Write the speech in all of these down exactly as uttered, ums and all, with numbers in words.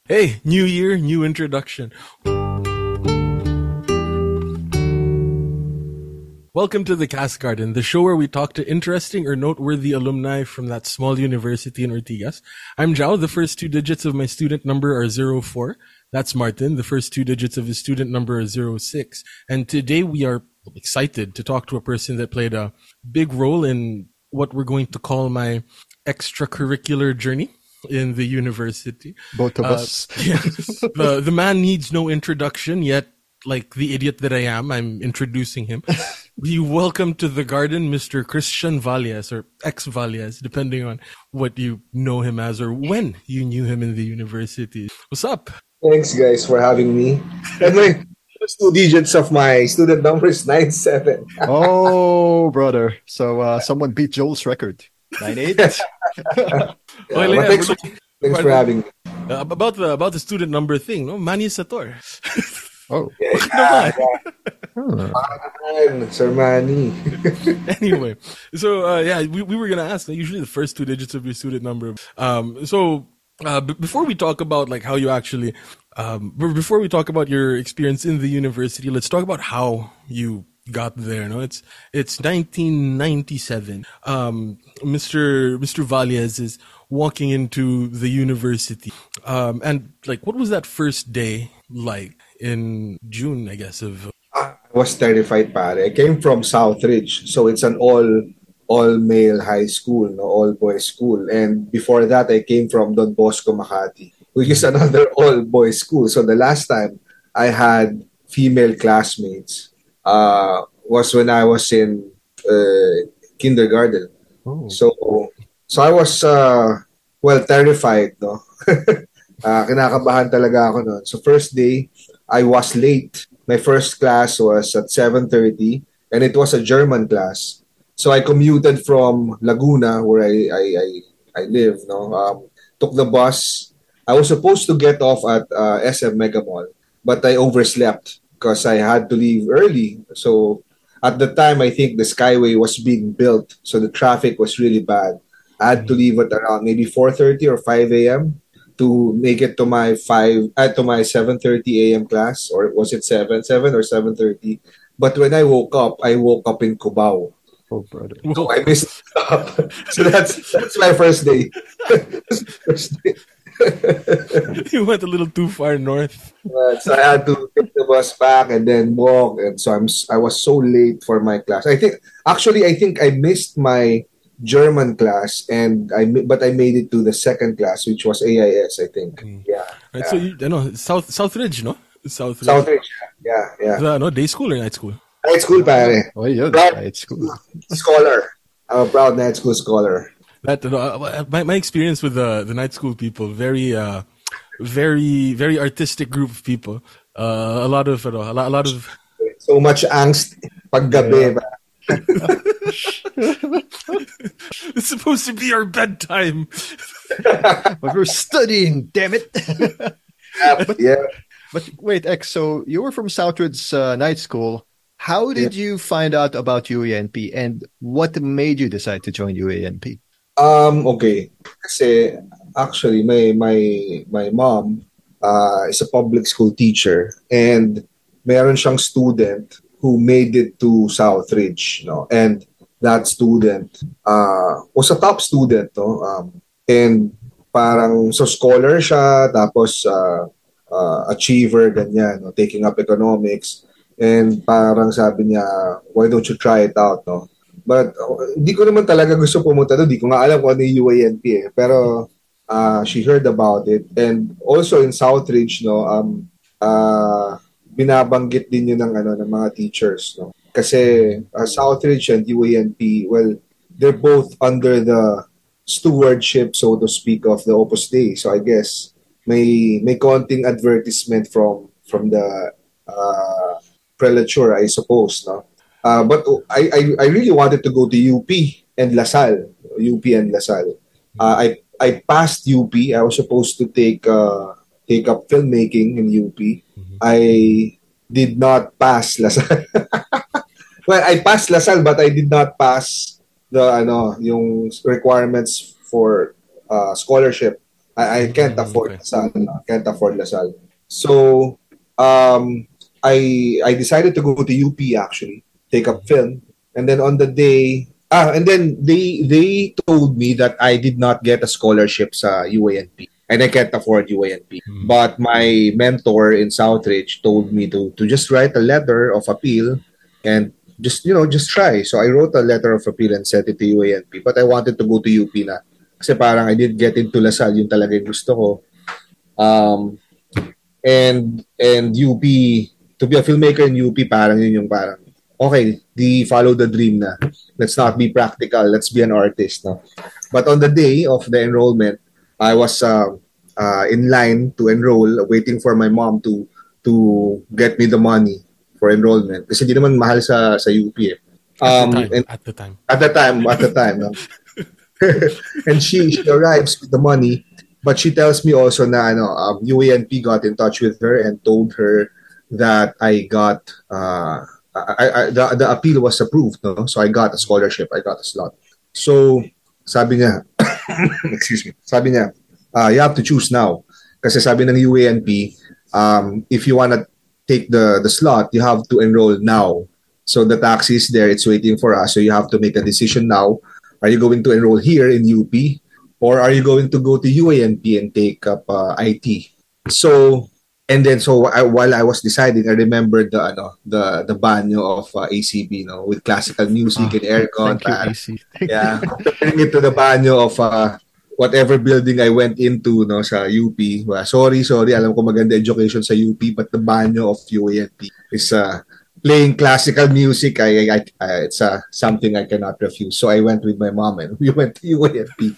Hey, new year, new introduction. Welcome to the Cast Garden, the show where we talk to interesting or noteworthy alumni from that small university in Ortigas. I'm Jao. The first two digits of my student number are zero four. That's Martin. The first two digits of his student number are zero six. And today we are excited to talk to a person that played a big role in what we're going to call my extracurricular journey in the university. Both of uh, us. Yeah. The, the man needs no introduction, yet like the idiot that I am, I'm introducing him. We welcome to the garden Mister Christian Valles, or ex Valles, depending on what you know him as or when you knew him in the university. What's up? Thanks, guys, for having me. And my first two digits of my student number is nine seven. Oh, brother. So uh, someone beat Joel's record. nine eight. Yeah, Well, but yeah, thanks, we're- thanks for having me. Uh, about the about the student number thing, no? Manny Sator. Oh. Yeah, Naman. Huh. yeah. Sir Manny. Anyway, so uh, yeah, we, we were gonna ask. Like, usually, the first two digits of your student number. Um, so uh, b- before we talk about like how you actually, um, b- before we talk about your experience in the university, let's talk about how you got there. No, it's it's nineteen ninety-seven. Um, Mister Mister Valles is walking into the university, um, and like, what was that first day like in June? I guess of I was terrified, pare. I came from Southridge, so it's an all all male high school, no, all boys school. And before that, I came from Don Bosco Makati, which is another all boys school. So the last time I had female classmates uh, was when I was in uh, kindergarten. Oh. So so I was uh, well terrified, no. uh, kinakabahan talaga ako noon. So first day, I was late. My first class was at seven thirty and it was a German class. So I commuted from Laguna where I I I, I live, no. Um, took the bus. I was supposed to get off at uh, S M Mega Mall, but I overslept because I had to leave early. So at the time, I think the Skyway was being built, so the traffic was really bad. I had to leave at around maybe four thirty or five a m to make it to my five uh, to my seven thirty a m class, or was it seven seven or seven thirty? But when I woke up, I woke up in Cubao, Oh, brother. so I missed up. So that's that's my first day. First day. you went a little too far north. Uh, so I had to take the bus back and then walk, and so I'm s- I was so late for my class. I think actually I think I missed my German class, and I mi- but I made it to the second class, which was A I S. I think. Yeah. Right, yeah. so you, I know South Southridge, no? Southridge. Southridge. Yeah, yeah. Uh, no, day school or night school? Night school, pare. Oh, yun. Proud It's cool. scholar. I'm a proud night school scholar. That no, uh, my my experience with the the night school people, very uh, very very artistic group of people. Uh, a lot of ano, a lot, a lot of So much angst paggabi. it's supposed to be our bedtime. But we're studying, damn it. Yeah, yeah. But wait, X, so you were from Southwood's uh, night school. How did you find out about U A N P, and what made you decide to join U A N P? Um, okay. Kasi actually my my my mom uh, is a public school teacher, and meron siyang student who made it to Southridge, no? And that student uh, was a top student, no? Um, and parang so scholar siya, tapos uh, uh, achiever, ganyan, no? Taking up economics. And parang sabi niya, why don't you try it out, no? But uh, hindi ko naman talaga gusto pumunta doon. Hindi ko nga alam kung ano yung U A N P eh. Pero uh, she heard about it. And also in Southridge, no, um, uh, binabanggit din yun ng, ano, ng mga teachers. No? Kasi uh, Southridge and U A N P, well, they're both under the stewardship, so to speak, of the Opus Dei. So I guess may may konting advertisement from from the uh, prelature, I suppose. No? Uh, but I, I I really wanted to go to U P and LaSalle, U P and LaSalle. Uh, I I passed U P. I was supposed to take uh, take up filmmaking in U P. I did not pass LaSalle. Well, I passed LaSalle, but I did not pass the ano yung requirements for uh, scholarship. I, I can't Mm, afford okay. LaSalle. I can't afford LaSalle. So um, I I decided to go to U P actually, take up film, and then on the day ah, and then they they told me that I did not get a scholarship sa U A N P and I can't afford U A N P. Mm. But my mentor in Southridge told me to to just write a letter of appeal and just you know just try. So I wrote a letter of appeal and sent it to U A N P. But I wanted to go to U P na kasi parang I did get into LaSalle, yung talaga yung gusto ko. Um, and and U P, to be a filmmaker in U P, parang yun yung parang, okay, di follow the dream na. Let's not be practical, let's be an artist. No? But on the day of the enrollment, I was uh, uh, in line to enroll, waiting for my mom to to get me the money for enrollment. Kasi di naman mahal sa, sa U P eh. At the Um, time, and at the time. at the time, at the time. No? And she, she arrives with the money, but she tells me also na ano, um, U A N P got in touch with her and told her that I got uh, I, I, the, the appeal was approved, no? So I got a scholarship, I got a slot. So sabi niya, excuse me, sabi niya, uh, you have to choose now. Kasi sabi ng U A N P, um, if you wanna take the the slot, you have to enroll now. So the taxi is there, it's waiting for us. So you have to make a decision now. Are you going to enroll here in U P, or are you going to go to U A N P and take up uh, I T? So and then so I, while I was deciding, I remembered the ano the the banyo of uh, A C B, no, with classical music Ah, and aircon. thank you, Para, A C. Thank yeah, comparing it to the banyo of uh, whatever building I went into, no, sa U P. Well, sorry, sorry, alam ko maganda education sa U P, but the banyo of U A N P is uh, playing classical music. I, I, I it's uh, something I cannot refuse. So I went with my mom and we went to U A N P.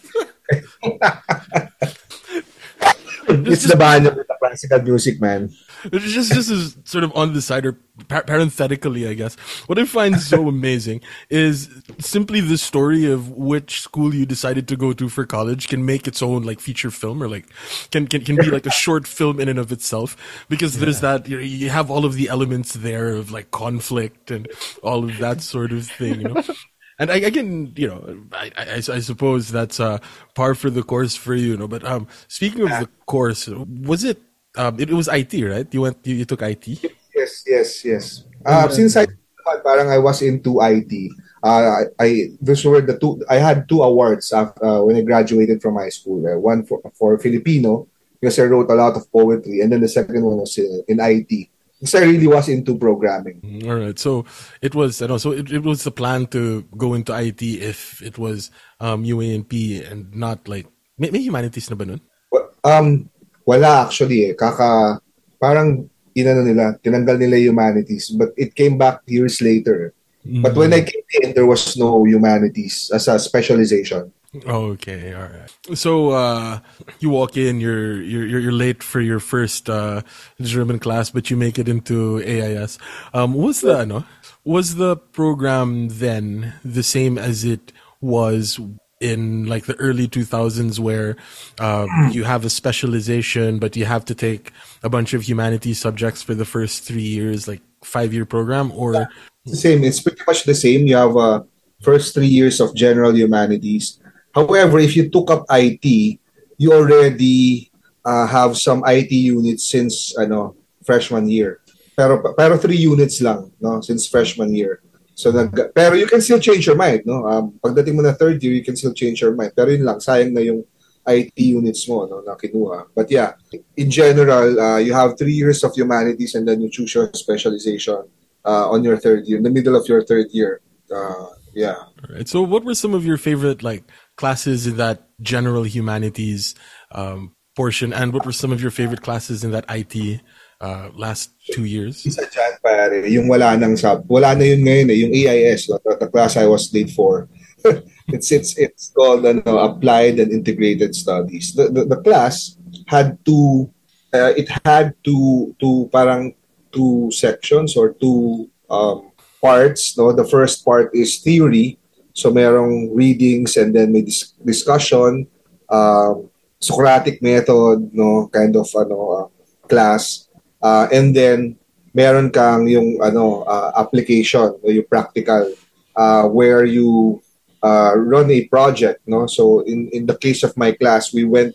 It's the banyo with the classical music, man. Just, just as sort of on the side, or par- parenthetically, I guess, what I find so amazing is simply the story of which school you decided to go to for college can make its own like feature film, or like can can, can be like a short film in and of itself, because there's that, you know, you have all of the elements there of like conflict and all of that sort of thing, you know. And I, I can, you know, I, I, I suppose that's uh, par for the course for you, you know. But um, speaking of the course, was it? Um, it, it was I T, right? You went, you, you took I T. Yes, yes, yes. Uh, since I parang I was into I T, uh, I, I those were the two. I had two awards after, uh, when I graduated from high school. Uh, one for for Filipino, because I wrote a lot of poetry, and then the second one was in, in I T. Because I really was into programming. All right, so it was, you know, so it, it was the plan to go into I T if it was um, U A N P and not like may, may humanities na ba nun? Well, um, wala actually eh. Kaka, parang inano nila, tinanggal nila humanities, but it came back years later. Mm. But when I came in, there was no humanities as a specialization. Okay, all right. So uh, you walk in, you're you're you're late for your first uh, German class, but you make it into A I S. Um, was the no? Was the program then the same as it was in like the early two thousands, where uh, you have a specialization, but you have to take a bunch of humanities subjects for the first three years, like five year program, or yeah, it's the same? It's pretty much the same. You have uh, first three years of general humanities. However, if you took up I T, you already uh, have some I T units since ano freshman year. Pero pero three units lang, no, since freshman year. So nag, pero you can still change your mind, no. Um, pagdating mo na third year, you can still change your mind. Pero yun lang, sayang na yung I T units mo, no, na kinuha. But yeah, in general, uh, you have three years of humanities and then you choose your specialization uh, on your third year, in the middle of your third year. Uh, yeah. All right. So what were some of your favorite like classes in that general humanities um, portion, and what were some of your favorite classes in that I T uh, last two years? Isa dyan, pare, yung wala nang sub. Wala na yun ngayon eh, yung A I S, the, the class I was late for. it's it's it's called ano, Applied and Integrated Studies. The the, the class had two uh, it had two two parang two sections or two um, parts, no. The first part is theory. So merong readings and then may dis- discussion, um, Socratic method, no, kind of ano uh, class. Uh, and then meron kang yung ano uh, application, yung practical, uh, where you uh, run a project, no. So in in the case of my class, we went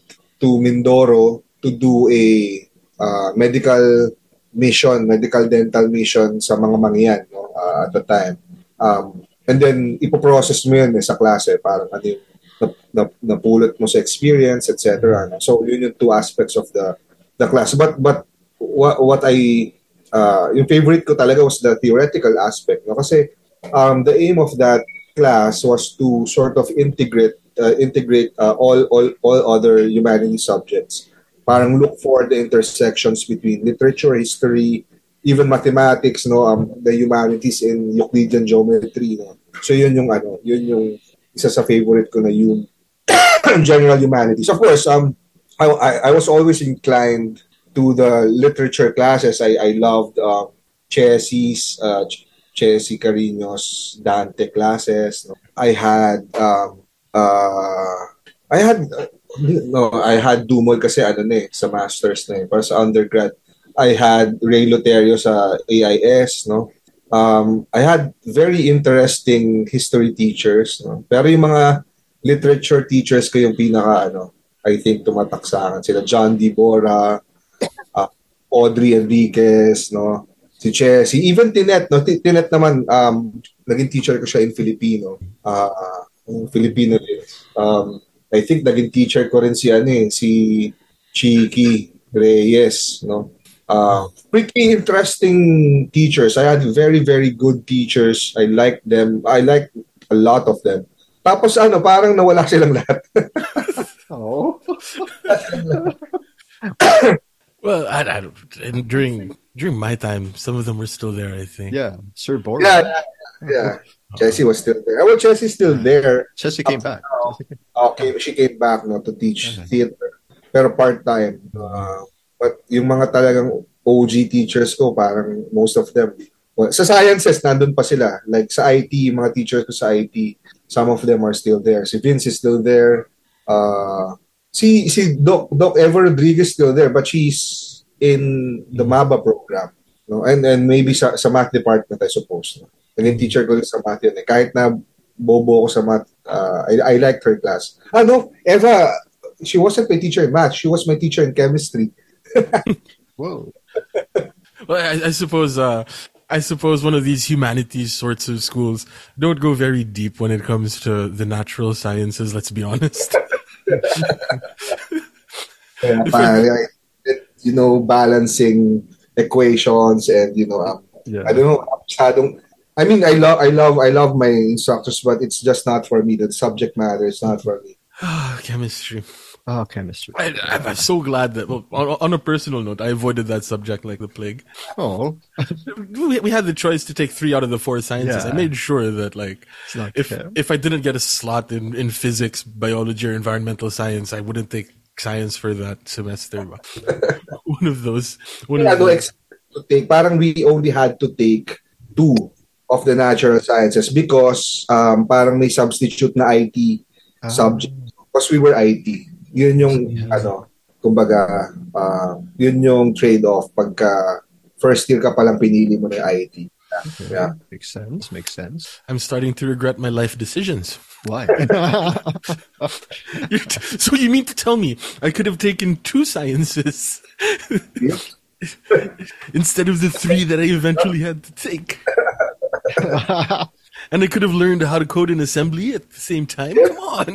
to Mindoro to do a uh, medical mission, medical dental mission sa mga mangyan, no, uh, at the time. Um, and then, ipoprocess mo yun eh, sa klase, parang ano yung na, na, napulot mo sa experience, et cetera. No? So, yun yung two aspects of the the class. But, but what, what I, uh, yung favorite ko talaga was the theoretical aspect. No? Kasi, um, the aim of that class was to sort of integrate uh, integrate uh, all, all, all other humanities subjects. Parang look for the intersections between literature, history, even mathematics, no, um, the humanities in Euclidean geometry, no. So yun yung ano, yun yung isa sa favorite ko na yung general humanities. Of course, um, I, I, I was always inclined to the literature classes. I I loved um, Chessie's, uh, Chessie Carino's Dante classes. No. I had um, uh, I had. Uh, No, I had Dumol kasi ano na eh, sa masters na eh. Para sa undergrad, I had Ray Loterio sa A I S, no? Um, I had very interesting history teachers, no? Pero yung mga literature teachers ko yung pinaka, ano, I think tumatak sa akin. Sila John D. Bora, uh, Audrey Enriquez, no? Si Chessy, even Tinet, no? Tinet naman, um, naging teacher ko siya in Filipino. Uh, Filipino din. Um, I think naging teacher ko rin si ano eh, si Chiki Reyes, no? Uh, pretty interesting teachers. I had very, very good teachers. I liked them. I liked a lot of them. Tapos ano, parang nawala silang lahat. Oh. Well, I, I, and during during my time, some of them were still there, I think. Yeah, Sir Boris. Yeah, yeah. Chessy was still there. Well, Chessie's still there. Chessie came back. Okay, she came back no to teach Okay. theater. Pero part-time. Uh, but yung mga talagang O G teachers ko, parang most of them. Well, sa sciences, nandun pa sila. Like sa I T, mga teachers ko sa I T, some of them are still there. Si Vince is still there. Uh, si si Doc, Doc Eva Rodriguez still there, but she's in the MABA program. No? And and maybe sa, sa math department, I suppose. No? Naging teacher ko rin sa math yun. Eh. Kahit na bobo ko sa math, uh, I, I liked her class. Ah, no, Eva, she wasn't my teacher in math. She was my teacher in chemistry. Whoa. Well, I, I suppose uh, I suppose one of these humanities sorts of schools don't go very deep when it comes to the natural sciences. Let's be honest. Yeah, parang, you know, balancing equations and you know, um, Yeah. I don't know, masyadong, I mean, I love, I love, I love my instructors, but it's just not for me. The subject matter is not for me. Chemistry. Oh, chemistry. I, I'm so glad that, well, on, on a personal note, I avoided that subject like the plague. Oh, We, we had the choice to take three out of the four sciences. Yeah. I made sure that, like, It's not if fair. if I didn't get a slot in, in physics, biology, or environmental science, I wouldn't take science for that semester. One of those. One Yeah, of no, those. ex- to take, parang we only had to take two of the natural sciences because um, parang may substitute na I T Ah. subject. Because we were I T. Yun yung, ano, kumbaga, uh, yun yung trade-off pagka first year ka palang pinili mo na yung I T. okay. Yeah. Makes sense. Makes sense. I'm starting to regret my life decisions. Why? You're t- so you mean to tell me I could have taken two sciences Yep. instead of the three that I eventually had to take? And I could have learned how to code in assembly at the same time? Come on.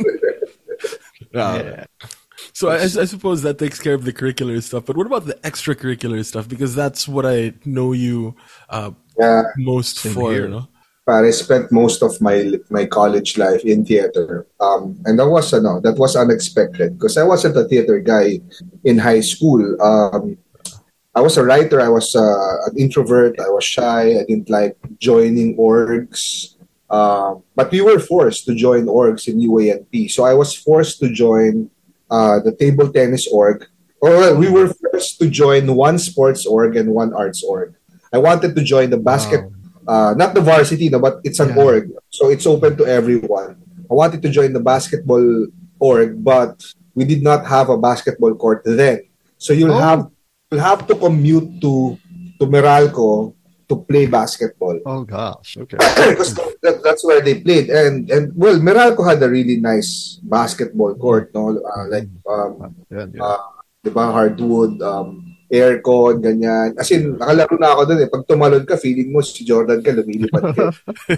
Uh, Yeah. So I, I suppose that takes care of the curricular stuff. But what about the extracurricular stuff? Because that's what I know you uh, Yeah. most Same for. here. You know? I spent most of my my college life in theater, um, and that was ano, that was unexpected because I wasn't a theater guy in high school. Um, I was a writer. I was uh, an introvert. I was shy. I didn't like joining orgs, uh, but we were forced to join orgs in U A N P. So I was forced to join uh, the table tennis org. Or well, we were forced to join one sports org and one arts org. I wanted to join the basket. Wow. Uh, not the varsity, no, but it's an Yeah. org. So it's open to everyone. I wanted to join the basketball org, but we did not have a basketball court then. So you'll Oh. have you'll have to commute to to Meralco to play basketball. Oh gosh. Okay. Because that, that's where they played. And, and well, Meralco had a really nice basketball court, no? Uh, like, um, Yeah, yeah. uh, di ba, hardwood, um, aircon, ganyan. As in, nakalaro na ako dun eh. Pag tumalon ka, feeling mo si Jordan ka, lumilipad ka.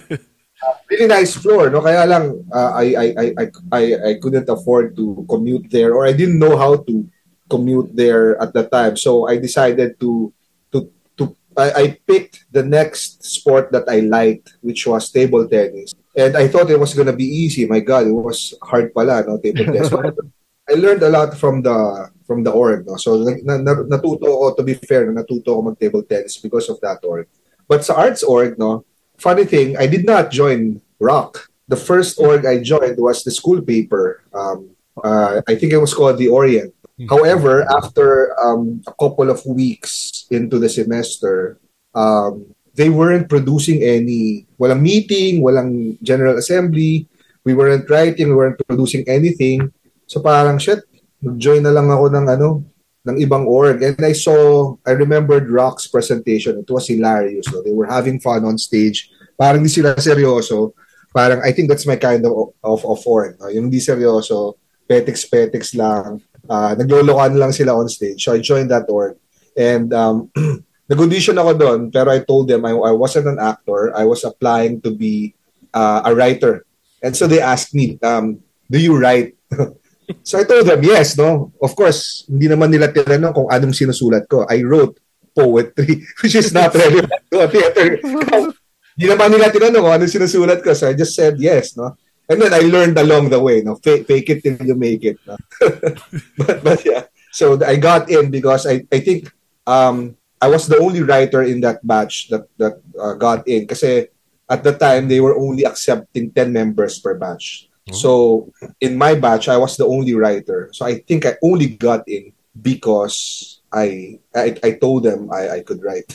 Really nice floor, no? Kaya lang, uh, I, I, I, I, I, I couldn't afford to commute there, or I didn't know how to commute there at the time. So I decided to, to, to, I, I picked the next sport that I liked, which was table tennis. And I thought it was gonna be easy. My God, it was hard pala, no? Table tennis. I learned a lot from the from the org, no? So na, na, natuto ko, to be fair, natuto ko mag table tennis because of that org. But sa arts org, no? Funny thing, I did not join rock. The first org I joined was the school paper. Um, uh, I think it was called the Orient. However, after um, a couple of weeks into the semester, um, they weren't producing any, walang meeting, walang general assembly. We weren't writing, we weren't producing anything. So parang, shit, join na lang ako ng ano, ng ibang org. And I saw, I remembered Rock's presentation. It was hilarious. So they were having fun on stage. Parang di sila seryoso. Parang, I think that's my kind of of, of org. No? Yung di seryoso, petiks-petiks lang. Uh, naglolokan lang sila on stage. So I joined that org. And um, nag-audition ako doon, pero I told them I, I wasn't an actor. I was applying to be uh, a writer. And so they asked me, um, do you write? So I told them, yes, no? Of course, hindi naman nila tinanong kung anong sinusulat ko. I wrote poetry, which is not relevant to a theater. Hindi naman nila tinanong kung anong sinusulat ko. So I just said yes, no? And then I learned along the way, no? Fake, fake it till you make it, no? but, but yeah, so I got in because I, I think um, I was the only writer in that batch that, that uh, got in. Kasi at the time, they were only accepting ten members per batch. So in my batch, I was the only writer. So I think I only got in because I I, I told them I, I could write.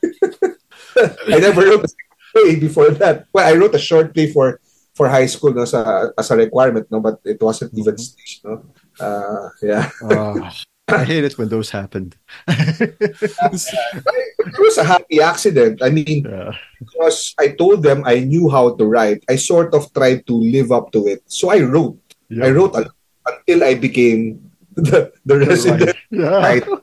I never wrote a play before that. Well, I wrote a short play for for high school, no, as a, as a requirement, no, but it wasn't even staged, no. Uh, yeah. Uh, I hate it when those happened. It was a happy accident. I mean, Yeah. because I told them I knew how to write, I sort of tried to live up to it. So I wrote. Yeah. I wrote a lot until I became the, the resident Yeah. writer.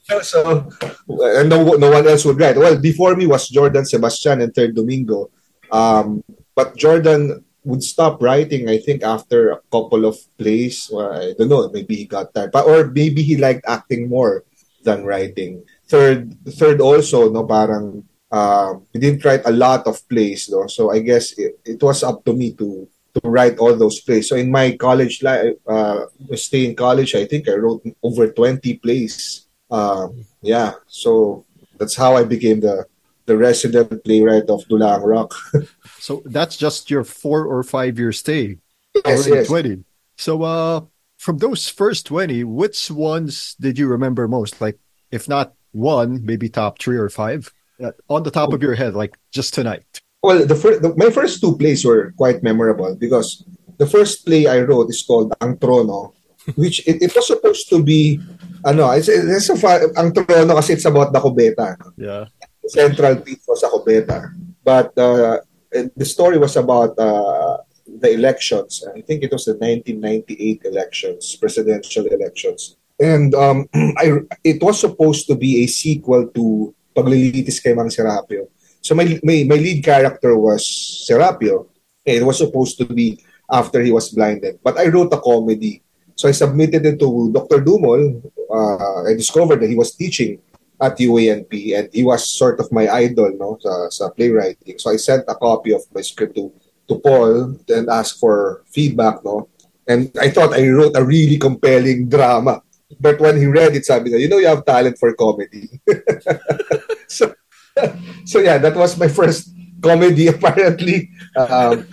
So, and no, no one else would write. Well, before me was Jordan Sebastian and Third Domingo. Um, but Jordan would stop writing, I think, after a couple of plays. Well, I don't know, maybe he got tired. But, or maybe he liked acting more than writing. Third, third also, no, parang, uh, he didn't write a lot of plays, no? So I guess it, it was up to me to to write all those plays. So in my college life, uh, stay in college, I think I wrote over twenty plays. Um, yeah, so that's how I became the the resident playwright of Dulang Rock. So that's just your four or five year stay. Yes, Already yes. twenty. So uh, from those first twenty, which ones did you remember most? Like, if not one, maybe top three or five uh, on the top of your head, like just tonight. Well, the, fir- the my first two plays were quite memorable because the first play I wrote is called Ang Trono, which it, it was supposed to be, ano, it's, it's a fa- Ang Trono kasi it's about the Cubeta. Yeah. The central piece was a Cubeta. But uh, the story was about uh, the elections. I think it was the nineteen ninety-eight elections, presidential elections. And um, I, it was supposed to be a sequel to Paglilitis kay Mang Serapio. So my, my, my lead character was Serapio. And it was supposed to be after he was blinded. But I wrote a comedy. So I submitted it to Doctor Dumol. Uh, I discovered that he was teaching at U A N P and he was sort of my idol, no, sa, sa playwriting. So I sent a copy of my script to, to Paul and asked for feedback, no. And I thought I wrote a really compelling drama. But when he read it, sabi niya, you know, you have talent for comedy. so, so yeah, that was my first comedy, apparently. Um,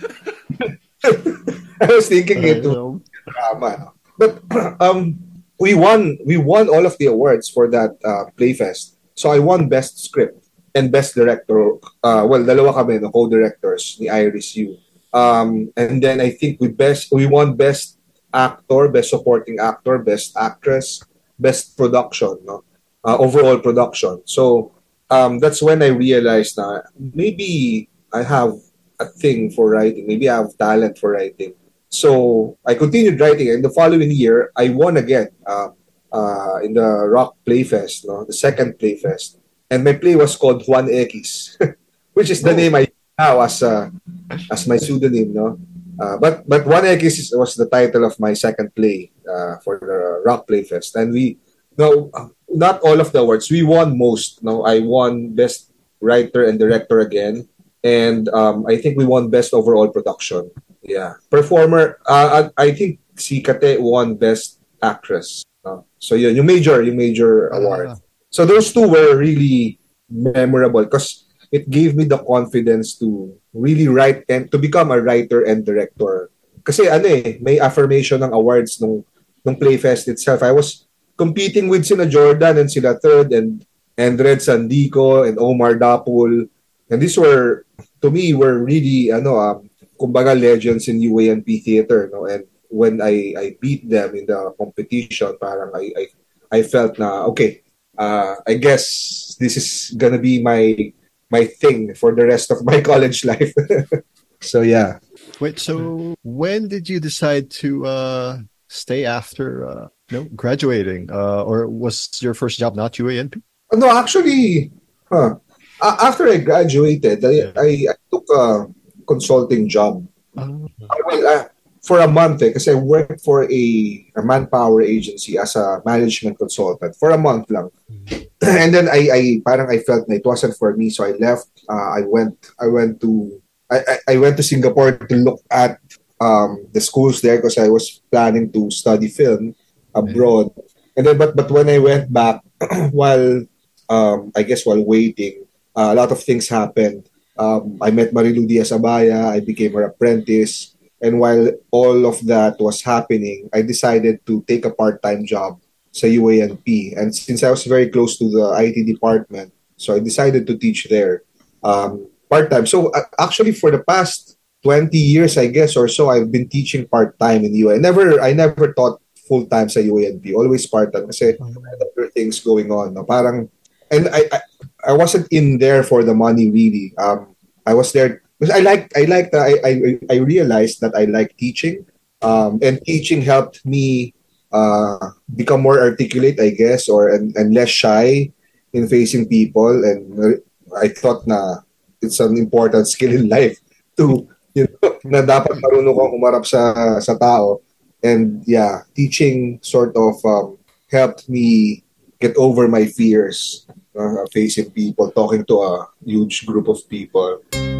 I was thinking it was drama. No? But um, we won we won all of the awards for that uh, Playfest. So I won Best Script and Best Director. Uh, well, dalawa kami, no, co-directors ni Iris Yu. Um, and then I think we best we won Best Actor, Best Supporting Actor, Best Actress, Best Production, no, uh, overall production. So um, that's when I realized that maybe I have a thing for writing. Maybe I have talent for writing. So I continued writing, and the following year I won again uh, uh, in the Rock Playfest, no, the second Playfest, and my play was called Juan X, which is the Oh. name I use now as uh, as my pseudonym, no. Uh, but but Juan X was the title of my second play uh, for the Rock Playfest, and we no not all of the awards. We won most. No, I won best writer and director again, and um, I think we won best overall production. Yeah, performer. Uh, I, I think si Kate won best actress. No? So yun, yung major, yung major award. Ah. So those two were really memorable because it gave me the confidence to really write and to become a writer and director. Kasi ano eh, may affirmation ng awards nung nung Playfest itself. I was competing with sina Jordan and sila Third and and Red Sandico and Omar Dapul. And these were, to me, were really, ano, um, kumbaga legends in U A N P theater, no? And when I I beat them in the competition, parang I I, I felt na, okay, uh, I guess this is gonna be my my thing for the rest of my college life. So yeah. Wait, so when did you decide to uh, stay after uh, no graduating, uh, or was your first job not U A N P? No, actually, huh, a- after I graduated, I, Yeah. I, I took a consulting job. Uh, Well, uh, for a month, eh, kasi I worked for a, a manpower agency as a management consultant for a month lang. And then I, I parang I felt na it wasn't for me, so I left. Uh, I went, I went to, I, I, I went to Singapore to look at um, the schools there because I was planning to study film abroad. And then, but but when I went back, while um, I guess while waiting, uh, a lot of things happened. Um, I met Marilu Diaz-Abaya. I became her apprentice. And while all of that was happening, I decided to take a part-time job sa U A N P. And since I was very close to the I T department, so I decided to teach there um, part-time. So uh, actually, for the past twenty years, I guess, or so, I've been teaching part-time in U A N P. Never, I never taught full-time sa U A N P. Always part-time kasi I had other things going on. No? Parang, and I, I, I wasn't in there for the money really. Um, I was there because I like I like I, I I realized that I like teaching, um, and teaching helped me uh, become more articulate, I guess, or and, and less shy in facing people. And I thought na it's an important skill in life to, you know, na dapat marunong kang humarap sa sa tao. And yeah, teaching sort of um, helped me get over my fears uh, facing people, talking to a huge group of people.